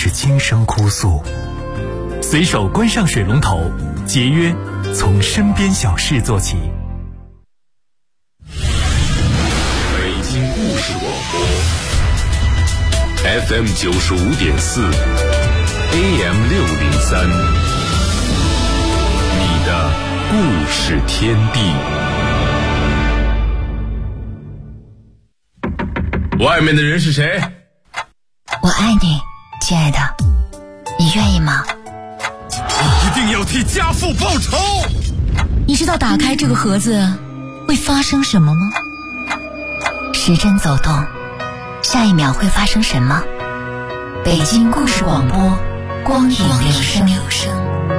是今生哭诉。随手关上水龙头，节约从身边小事做起。 北京故事广播 FM 95.4 AM 603，你的故事天地。外面的人是谁？ 我爱你，亲爱的，你愿意吗？ 一定要替家父报仇。 你知道打开这个盒子会发生什么吗？时针走动，下一秒会发生什么？北京故事广播，光影留声。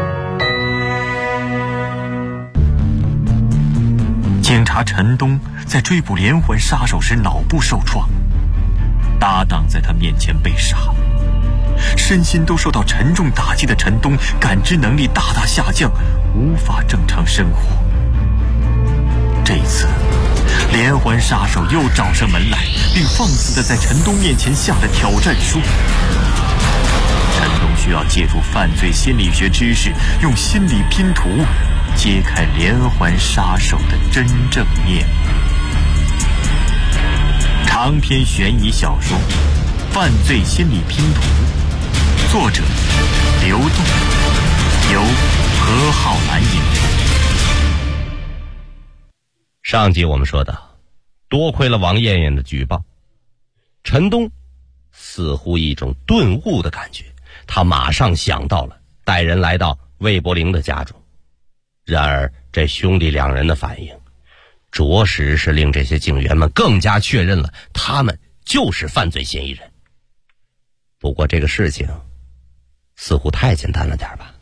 警察陈东在追捕连环杀手时脑部受创，搭档在他面前被杀，身心都受到沉重打击的陈东感知能力大大下降，无法正常生活。这次连环杀手又找上门来，并放肆地在陈东面前下了挑战书。陈东需要借助犯罪心理学知识，用心理拼图揭开连环杀手的真正面目。长篇悬疑小说《犯罪心理拼图》，作者刘栋，由何浩然演播。 上集我们说到，多亏了王艳艳的举报，陈东似乎一种顿悟的感觉，他马上想到了带人来到魏伯龄的家中。然而这兄弟两人的反应着实是令这些警员们更加确认了他们就是犯罪嫌疑人。不过这个事情似乎太简单了点吧。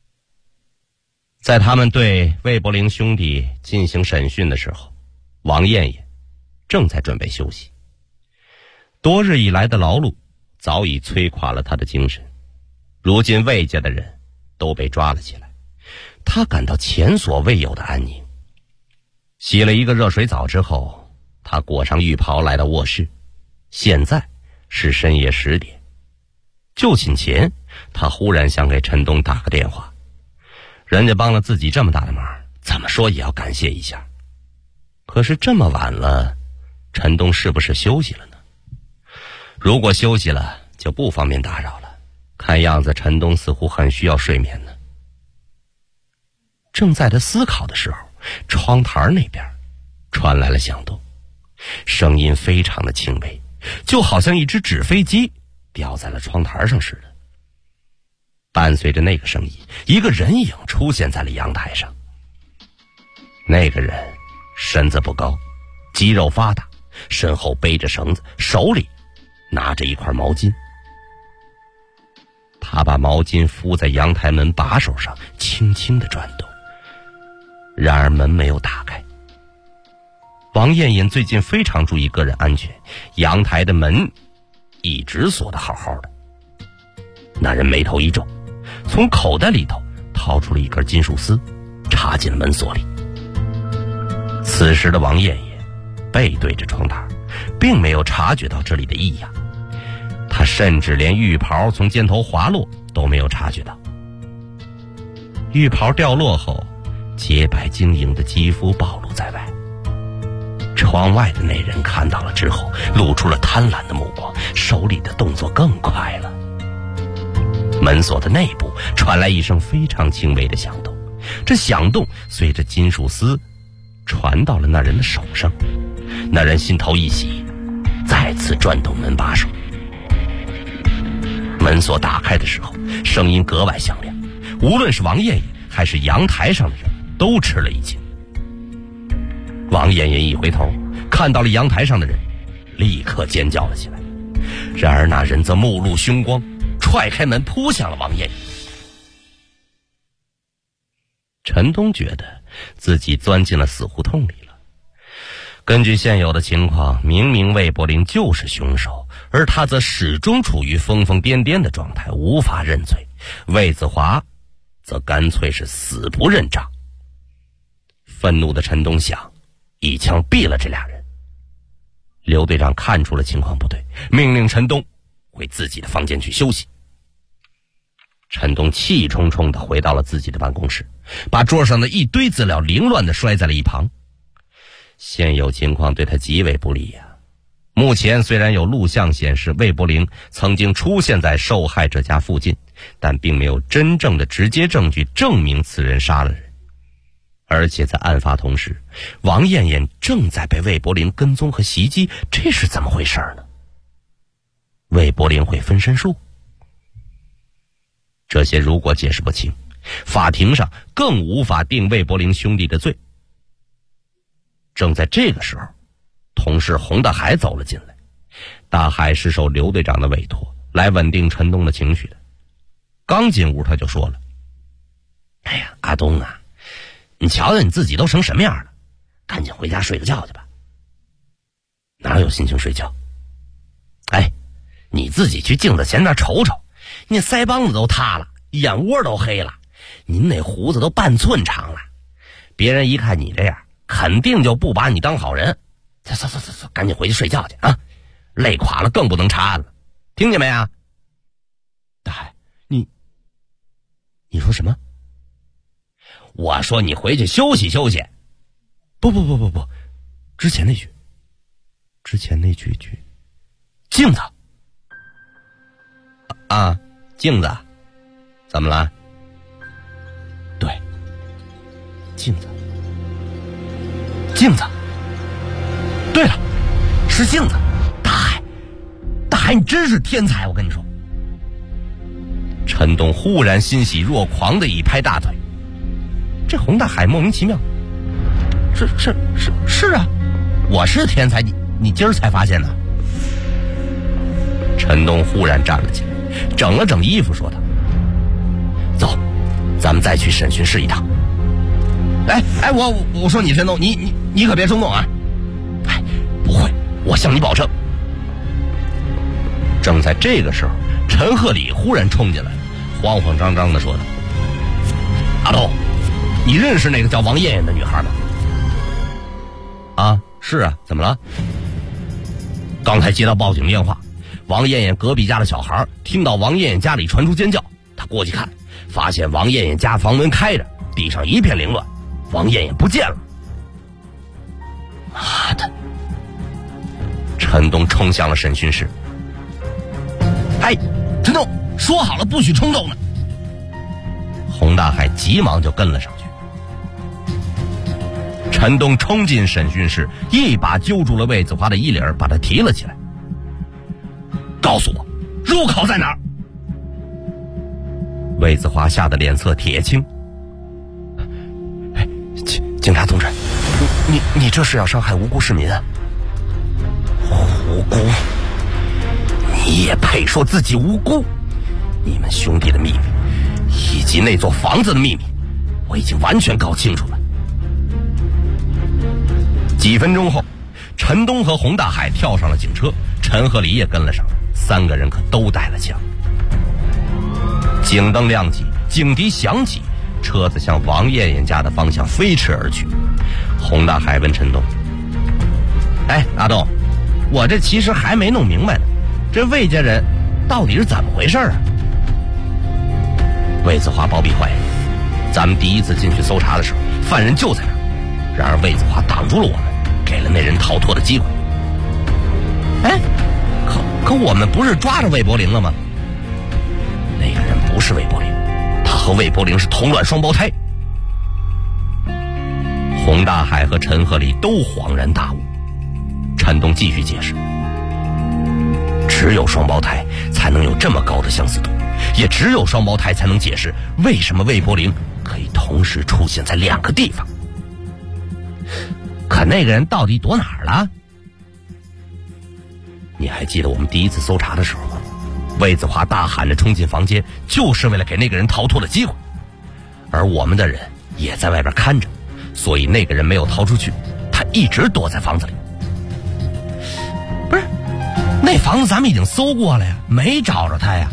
在他们对魏伯龄兄弟进行审讯的时候，王艳艳正在准备休息。多日以来的劳碌早已摧垮了他的精神，如今魏家的人都被抓了起来，他感到前所未有的安宁。洗了一个热水澡之后，他裹上浴袍来到卧室。现在是深夜10点，就寝前他忽然想给陈东打个电话，人家帮了自己这么大的忙，怎么说也要感谢一下。可是这么晚了，陈东是不是休息了呢？如果休息了就不方便打扰了，看样子陈东似乎很需要睡眠呢。正在他思考的时候，窗台那边传来了响动，声音非常的轻微，就好像一只纸飞机掉在了窗台上似的。伴随着那个声音，一个人影出现在了阳台上。那个人身子不高，肌肉发达，身后背着绳子，手里拿着一块毛巾。他把毛巾敷在阳台门把手上，轻轻地转动。然而门没有打开。王艳艳最近非常注意个人安全，阳台的门一直锁得好好的。那人眉头一皱，从口袋里头掏出了一根金属丝，插进了门锁里。此时的王艳艳背对着窗台，并没有察觉到这里的异样，她甚至连浴袍从肩头滑落都没有察觉到。浴袍掉落后，洁白晶莹的肌肤暴露在外。窗外的那人看到了之后，露出了贪婪的目光，手里的动作更快了。门锁的内部传来一声非常轻微的响动，这响动随着金属丝传到了那人的手上。那人心头一喜，再次转动门把手。门锁打开的时候，声音格外响亮，无论是王艳艳还是阳台上的人都吃了一惊。王艳艳一回头，看到了阳台上的人，立刻尖叫了起来。然而那人则目露凶光，踹开门扑向了王艳艳。陈东觉得自己钻进了死胡同里了。根据现有的情况，明明魏伯龄就是凶手，而他则始终处于疯疯癫癫的状态，无法认罪。魏子华则干脆是死不认账。愤怒的陈东想一枪毙了这俩人。刘队长看出了情况不对，命令陈东回自己的房间去休息。 陈东气冲冲地回到了自己的办公室，把桌上的一堆资料凌乱地摔在了一旁。现有情况对他极为不利呀。目前虽然有录像显示魏柏林曾经出现在受害者家附近，但并没有真正的直接证据证明此人杀了人。而且在案发同时，王艳艳正在被魏柏林跟踪和袭击，这是怎么回事呢？魏柏林会分身术？这些如果解释不清，法庭上更无法定魏柏林兄弟的罪。正在这个时候，同事洪大海走了进来。大海是受刘队长的委托来稳定陈东的情绪的。刚进屋他就说了：哎呀，阿东啊，你瞧瞧你自己都成什么样了，赶紧回家睡个觉去吧。哪有心情睡觉？哎，你自己去镜子前那瞅瞅，你腮帮子都塌了，眼窝都黑了，您那胡子都半寸长了，别人一看你这样，肯定就不把你当好人。走，赶紧回去睡觉去啊！累垮了更不能查案了，听见没啊？大海，你说什么？我说你回去休息休息。不，之前那句镜子啊，镜子，怎么了？对，镜子，对了，是镜子。大海，你真是天才，我跟你说。陈东忽然欣喜若狂的一拍大腿。这洪大海莫名其妙，是啊，我是天才，你今儿才发现的。陈东忽然站了起来，整了整衣服，说道：走，咱们再去审讯室一趟。哎，我说你陈东，你可别冲动啊！哎，不会，我向你保证。正在这个时候，陈鹤礼忽然冲进来，慌慌张张地说道：阿东，你认识那个叫王艳艳的女孩吗？啊，是啊，怎么了？刚才接到报警电话，王艳艳隔壁家的小孩听到王艳艳家里传出尖叫，他过去看，发现王艳艳家房门开着，地上一片凌乱，王艳艳不见了。妈的！陈东冲向了审讯室。哎，陈东，说好了不许冲动呢。洪大海急忙就跟了上去。陈东冲进审讯室，一把揪住了魏子华的衣领，把他提了起来。告诉我，入口在哪儿？魏子华吓得脸色铁青。警察同志，你这是要伤害无辜市民啊！无辜？你也配说自己无辜？你们兄弟的秘密，以及那座房子的秘密，我已经完全搞清楚了。几分钟后，陈东和洪大海跳上了警车，陈鹤礼也跟了上来，3个人可都带了枪。警灯亮起，警笛响起，车子向王艳艳家的方向飞驰而去。洪大海问陈东：哎，阿东，我这其实还没弄明白呢，这魏家人到底是怎么回事啊？魏子华包庇坏人，咱们第一次进去搜查的时候，犯人就在那儿，然而魏子华挡住了我们，给了那人逃脱的机会。哎，可我们不是抓着魏柏林了吗？那个人不是魏柏林，他和魏柏林是同卵双胞胎。洪大海和陈鹤礼都恍然大悟。陈东继续解释：只有双胞胎才能有这么高的相似度，也只有双胞胎才能解释为什么魏柏林可以同时出现在2个地方。可那个人到底躲哪儿了？你还记得我们第一次搜查的时候吗？魏子华大喊着冲进房间，就是为了给那个人逃脱的机会，而我们的人也在外边看着，所以那个人没有逃出去，他一直躲在房子里。不是，那房子咱们已经搜过了呀，没找着他呀。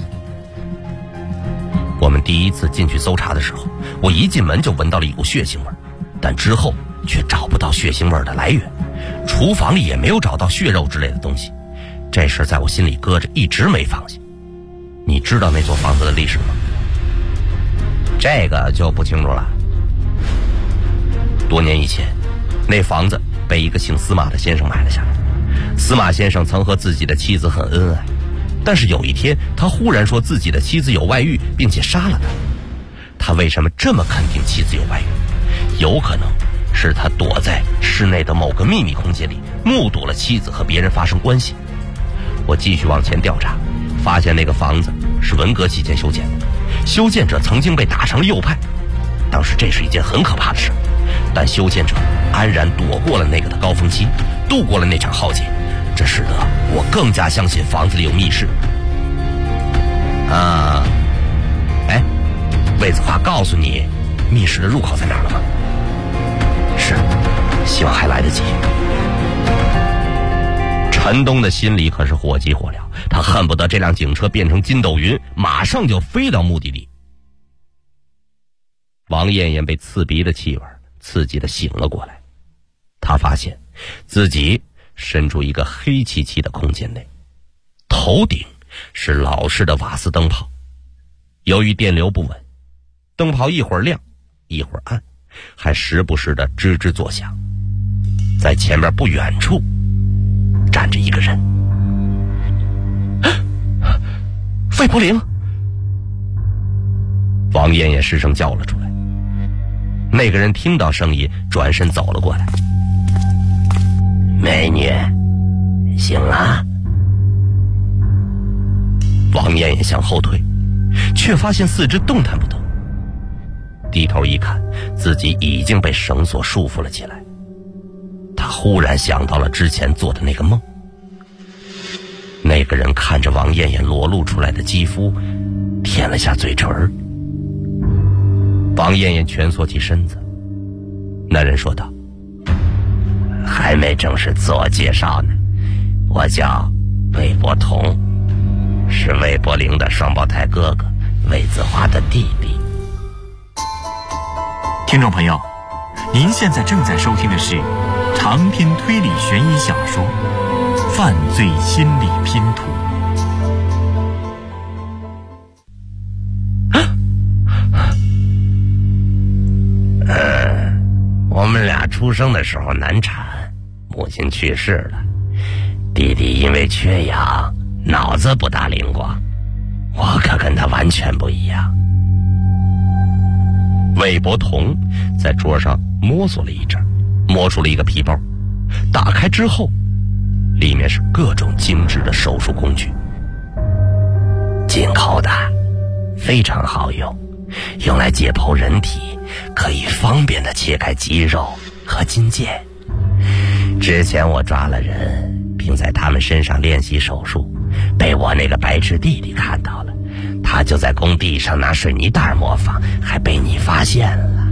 我们第一次进去搜查的时候，我一进门就闻到了一股血腥味，但之后却找不到血腥味的来源，厨房里也没有找到血肉之类的东西。这事在我心里搁着，一直没放下。你知道那座房子的历史吗？ 这个就不清楚了。多年以前，那房子被一个姓司马的先生买了下来。司马先生曾和自己的妻子很恩爱，但是有一天他忽然说自己的妻子有外遇，并且杀了他。他为什么这么肯定妻子有外遇？有可能是他躲在室内的某个秘密空间里，目睹了妻子和别人发生关系。我继续往前调查，发现那个房子是文革期间修建的，修建者曾经被打成了右派。当时这是一件很可怕的事，但修建者安然躲过了那个的高峰期，度过了那场浩劫，这使得我更加相信房子里有密室。魏子华告诉你密室的入口在哪儿了吗？是，希望还来得及。陈东的心里可是火急火燎，他恨不得这辆警车变成筋斗云，马上就飞到目的地。王艳艳被刺鼻的气味刺激地醒了过来，她发现自己身处一个黑漆漆的空间内，头顶是老式的瓦斯灯泡，由于电流不稳，灯泡一会儿亮一会儿暗，还时不时的吱吱作响。在前面不远处站着一个人，魏柏林！王艳艳失声叫了出来。那个人听到声音转身走了过来。美女醒了。王艳艳向后退，却发现四肢动弹不得，低头一看，自己已经被绳索束缚了起来。他忽然想到了之前做的那个梦。那个人看着王艳艳裸露出来的肌肤，舔了下嘴唇。王艳艳蜷缩起身子，那人说道：还没正式自我介绍呢，我叫魏伯同，是魏柏林的双胞胎哥哥，魏子华的弟弟。 听众朋友，您现在正在收听的是长篇推理悬疑小说《犯罪心理拼图》。 我们俩出生的时候难产，母亲去世了，弟弟因为缺氧，脑子不大灵光，我可跟他完全不一样。魏伯同在桌上摸索了一阵，摸出了一个皮包，打开之后，里面是各种精致的手术工具，进口的，非常好用，用来解剖人体，可以方便的切开肌肉和筋腱。之前我抓了人，并在他们身上练习手术，被我那个白痴弟弟看到了，他就在工地上拿水泥袋模仿，还被你发现了。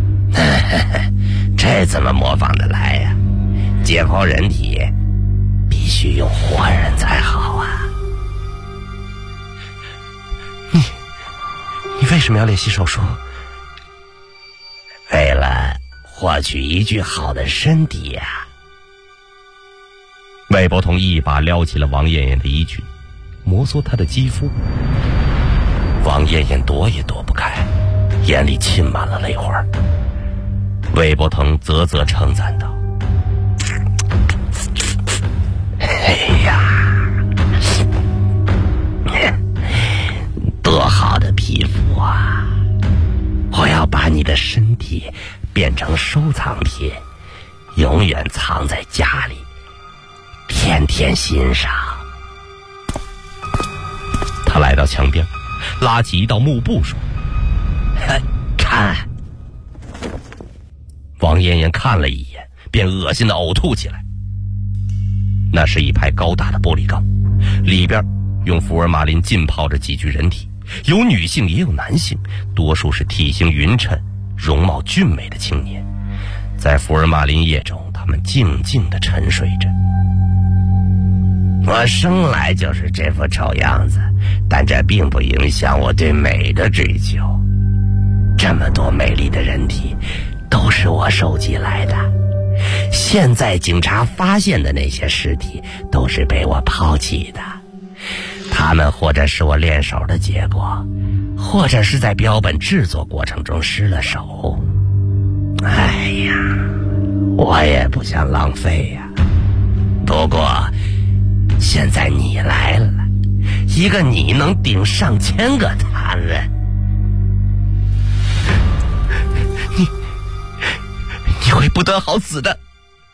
这怎么模仿得来呀？解剖人体必须用活人才好啊。你为什么要练习手术？为了获取一具好的身体呀。魏伯同一把撩起了王艳艳的衣裙，摩挲她的肌肤。王艳艳躲也躲不开，眼里噙满了泪花。魏伯同啧啧称赞道：哎呀，多好的皮肤啊，我要把你的身体变成收藏品，永远藏在家里，天天欣赏。他来到墙边，拉起一道幕布说：看。王艳艳看了一眼，便恶心的呕吐起来。那是一排高大的玻璃缸，里边用福尔马林浸泡着几具人体，有女性也有男性，多数是体型匀称、容貌俊美的青年。在福尔马林液中，他们静静地沉睡着。我生来就是这副丑样子，但这并不影响我对美的追求。这么多美丽的人体都是我收集来的，现在警察发现的那些尸体都是被我抛弃的，他他们或者是我练手的结果，或者是在标本制作过程中失了手。哎呀，我也不想浪费呀。不过现在你来了，一个你能顶上千个他们。你会不得好死的。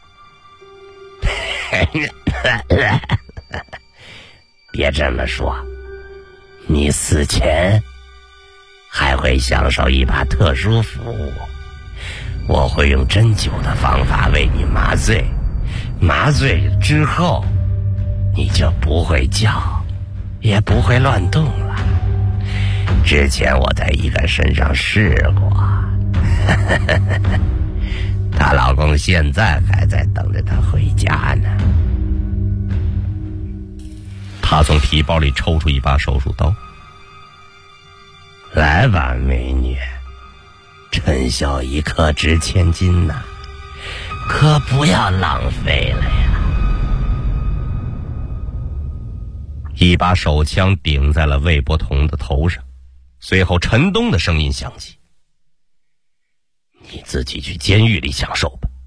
别这么说，你死前还会享受一把特殊服务。我会用针灸的方法为你麻醉，麻醉之后你就不会叫，也不会乱动了。之前我在一个身上试过，她老公现在还在等着她回家呢。他从皮包里抽出一把手术刀。来吧，美女，陈小一可值千金呐，可不要浪费了呀。一把手枪顶在了魏伯同的头上，随后陈东的声音响起：你自己去监狱里享受吧。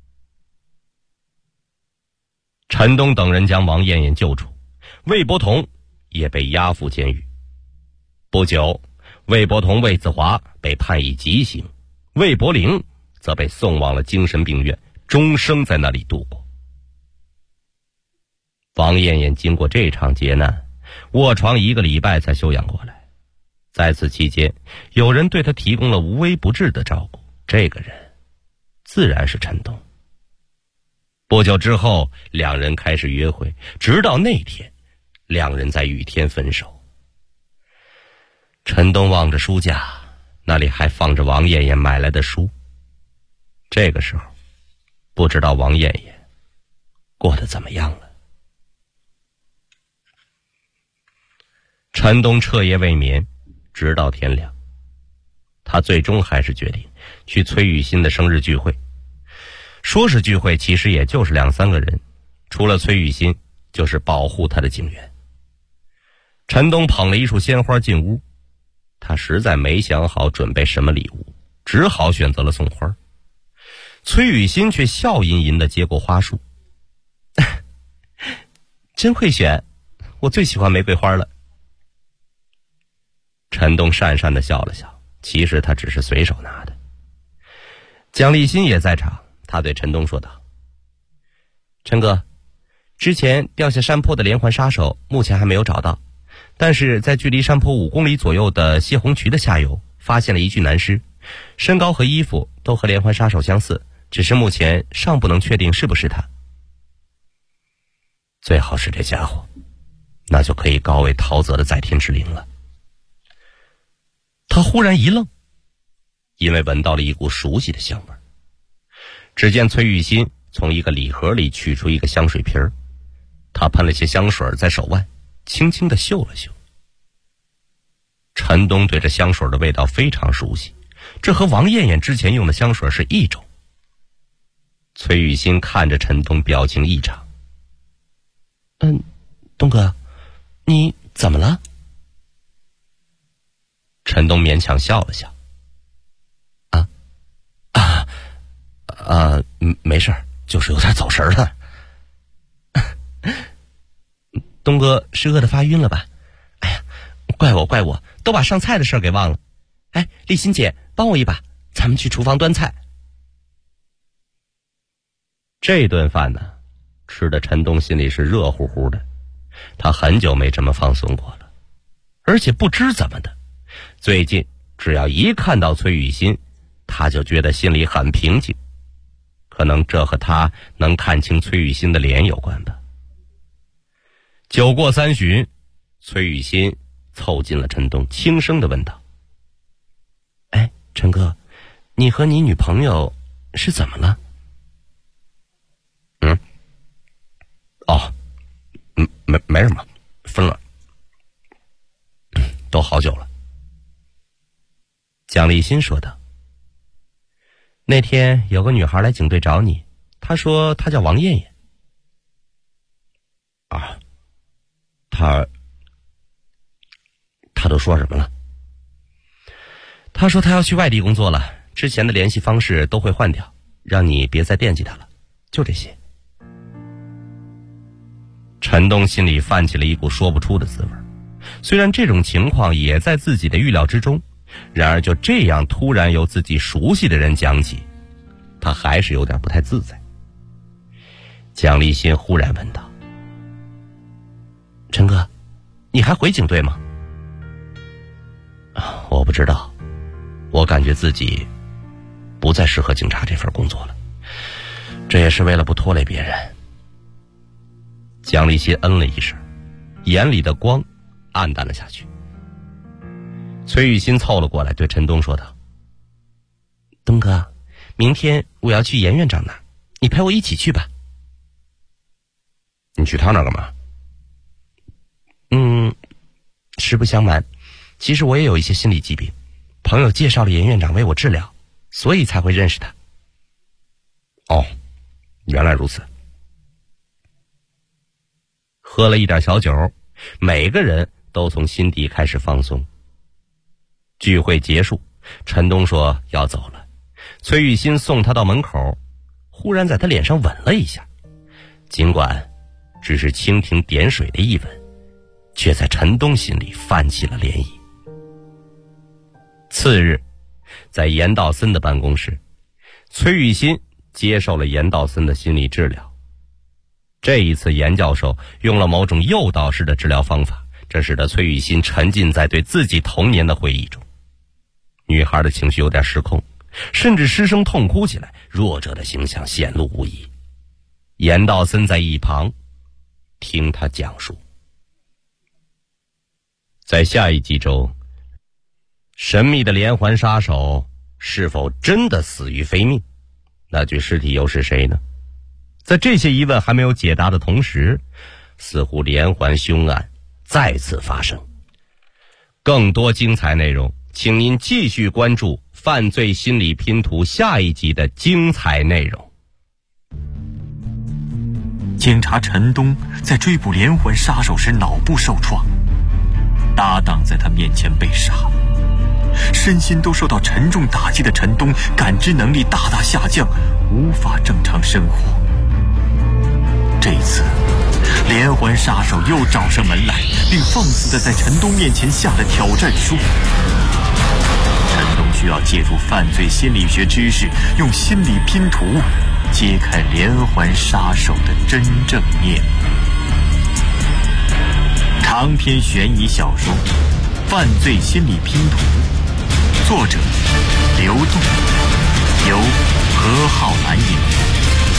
陈东等人将王艳艳救出，魏伯同也被押赴监狱。不久，魏伯同、魏子华被判以极刑，魏伯龄则被送往了精神病院，终生在那里度过。王艳艳经过这场劫难，卧床1个礼拜才休养过来。在此期间，有人对她提供了无微不至的照顾，这个人自然是陈东。不久之后，两人开始约会，直到那天，两人在雨天分手。陈东望着书架，那里还放着王艳艳买来的书。这个时候，不知道王艳艳过得怎么样了。陈东彻夜未眠，直到天亮。他最终还是决定去崔雨欣的生日聚会。说是聚会，其实也就是2、3个人，除了崔雨欣，就是保护他的警员。陈东捧了一束鲜花进屋，他实在没想好准备什么礼物，只好选择了送花。崔雨欣却笑吟吟地接过花束。真会选，我最喜欢玫瑰花了。陈东讪讪地笑了笑，其实他只是随手拿的。蒋立新也在场，他对陈东说道：陈哥，之前掉下山坡的连环杀手目前还没有找到，但是在距离山坡5公里左右的泄洪渠的下游发现了一具男尸，身高和衣服都和连环杀手相似，只是目前尚不能确定是不是他。最好是这家伙，那就可以告慰陶泽的在天之灵了。他忽然一愣，因为闻到了一股熟悉的香味。只见崔雨欣从一个礼盒里取出一个香水瓶儿，他喷了些香水在手腕，轻轻地嗅了嗅。陈东对这香水的味道非常熟悉，这和王艳艳之前用的香水是一种。崔雨欣看着陈东，表情异常。东哥，你怎么了？陈东勉强笑了笑。没事儿，就是有点走神了。东哥是饿得发晕了吧？哎呀，怪我，都把上菜的事儿给忘了。哎，丽欣姐，帮我一把，咱们去厨房端菜。这顿饭呢，吃的陈东心里是热乎乎的，他很久没这么放松过了。而且不知怎么的，最近只要一看到崔雨欣，他就觉得心里很平静。可能这和他能看清崔雨欣的脸有关吧。酒过3巡，崔雨欣凑近了陈东，轻声地问道：哎，陈哥，你和你女朋友是怎么了？没什么，分了，都好久了。蒋立新说道：那天有个女孩来警队找你，她说她叫王艳艳。 说什么了？他说他要去外地工作了，之前的联系方式都会换掉，让你别再惦记他了，就这些。陈东心里泛起了一股说不出的滋味，虽然这种情况也在自己的预料之中，然而就这样突然由自己熟悉的人讲起，他还是有点不太自在。蒋立新忽然问道：陈哥，你还回警队吗？我不知道，我感觉自己不再适合警察这份工作了，这也是为了不拖累别人。蒋立新嗯了一声，眼里的光暗淡了下去。崔玉新凑了过来对陈东说道：东哥，明天我要去严院长那儿，你陪我一起去吧。你去他那儿干嘛？实不相瞒，其实我也有一些心理疾病，朋友介绍了严院长为我治疗，所以才会认识他。哦，原来如此。喝了一点小酒，每个人都从心底开始放松。聚会结束，陈东说要走了，崔玉新送他到门口，忽然在他脸上吻了一下，尽管只是蜻蜓点水的一吻，却在陈东心里泛起了涟漪。次日，在严道森的办公室，崔玉新接受了严道森的心理治疗。这一次严教授用了某种诱导式的治疗方法，这使得崔玉新沉浸在对自己童年的回忆中。女孩的情绪有点失控，甚至失声痛哭起来，弱者的形象显露无遗。严道森在一旁听他讲述。在下一集中，神秘的连环杀手是否真的死于非命？那具尸体又是谁呢？在这些疑问还没有解答的同时，似乎连环凶案再次发生。更多精彩内容，请您继续关注《犯罪心理拼图》下一集的精彩内容。 警察陈东在追捕连环杀手时脑部受创，搭档在他面前被杀，身心都受到沉重打击的陈东感知能力大大下降，无法正常生活。这一次连环杀手又找上门来，并放肆地在陈东面前下了挑战书。陈东需要借助犯罪心理学知识，用心理拼图揭开连环杀手的真正面目。长篇悬疑小说《犯罪心理拼图》，作者刘栋，由何浩南演播。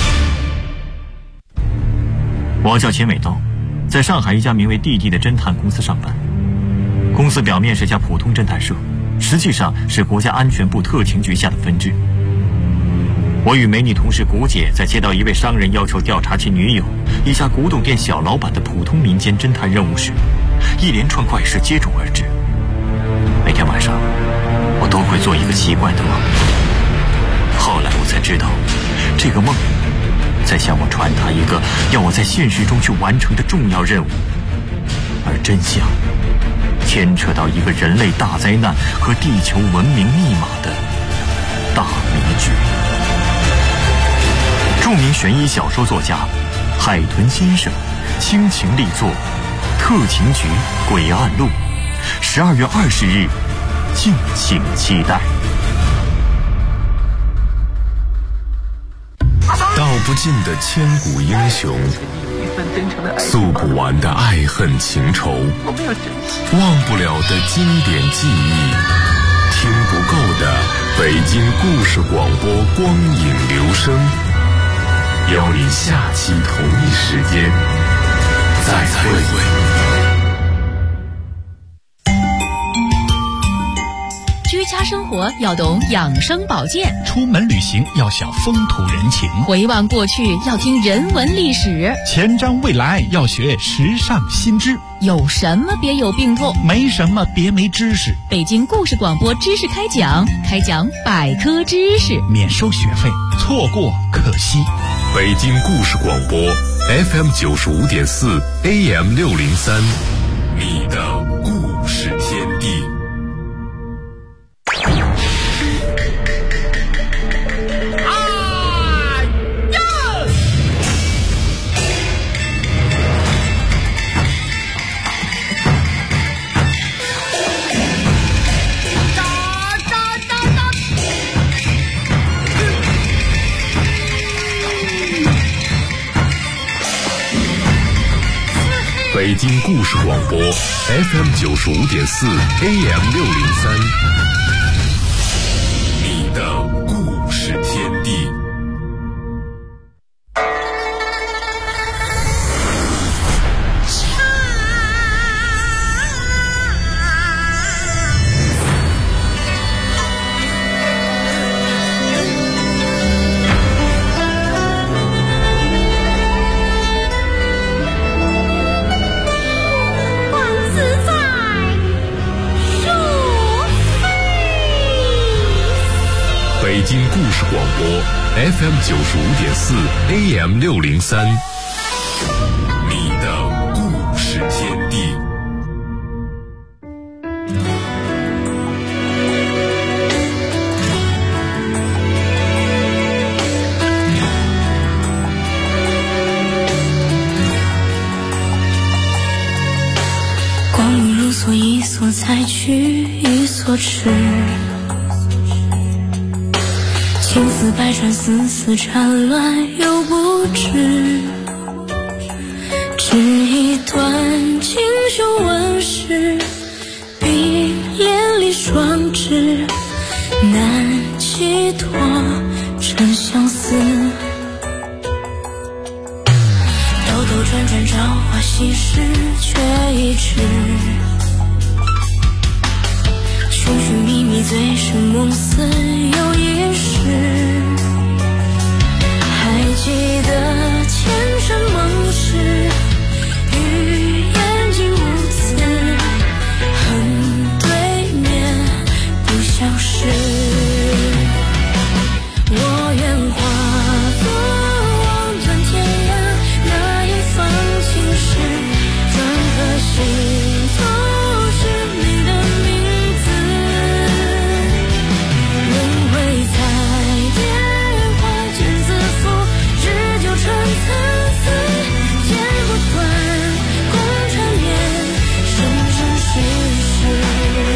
我叫秦伟东，在上海一家名为弟弟的侦探公司上班。公司表面是家普通侦探社，实际上是国家安全部特勤局下的分支。我与美女同事谷姐在接到一位商人要求调查其女友，一家古董店小老板的普通民间侦探任务时，一连串怪事接踵而至。每天晚上我都会做一个奇怪的梦，后来我才知道，这个梦在向我传达一个要我在现实中去完成的重要任务，而真相牵扯到一个人类大灾难和地球文明密码的大谜局。著名悬疑小说作家海豚先生倾情力作《特勤局诡案录》，12月20日，敬请期待。 道不尽的千古英雄，诉不完的爱恨情仇，忘不了的经典记忆，听不够的北京故事广播光影留声，邀您下期同一时间再会。 居家生活要懂养生保健， 出门旅行要晓风土人情， 回望过去要听人文历史， 前瞻未来要学时尚新知。 有什么别有病痛， 没什么别没知识。 北京故事广播知识开讲，开讲百科知识， 免收学费，错过可惜。 北京故事广播 FM 95.4 AM 603 你的故事天地。北京故事广播 FM 95.4 AM 603，你的故事天地。北京故事广播 FM 95.4 AM 603，你的故事天地。 光阴如梭，一所采取，一所痴。情丝百转，丝丝缠乱又不知，只一段锦绣纹饰，碧连理双枝，难寄托真相思。兜兜转转，朝花夕拾，却已迟。寻寻觅觅，醉生梦死又一世。还记得前尘梦事，与眼睛无词，恨对面不相识。我愿化作望断天涯那一方青石，转颗心都是你的名字。轮回彩蝶花间自负，日久春参差，剪不断，共缠绵，生生世世。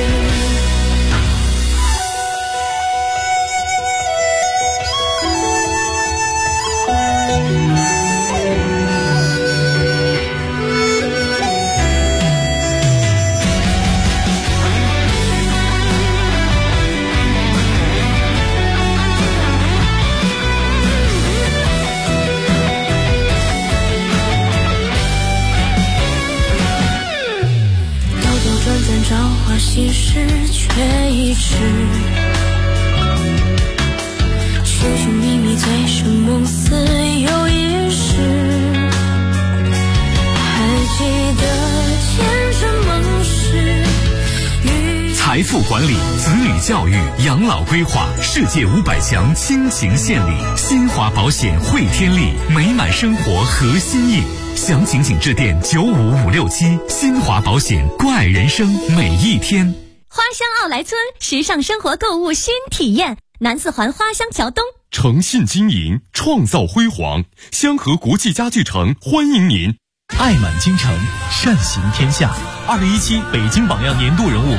兜兜转转，朝花夕拾，却已迟。寻寻觅觅，醉生梦死又一世。还记得前尘梦事， 财富管理、子女教育、养老规划，世界500强亲情献礼，新华保险汇天利，美满生活核心印。详情请致电95567，新华保险，关爱人生每一天。 花乡奥莱村时尚生活购物新体验，南四环花乡桥东。 诚信经营，创造辉煌，香河国际家具城欢迎您。 爱满京城，善行天下。2017北京榜样年度人物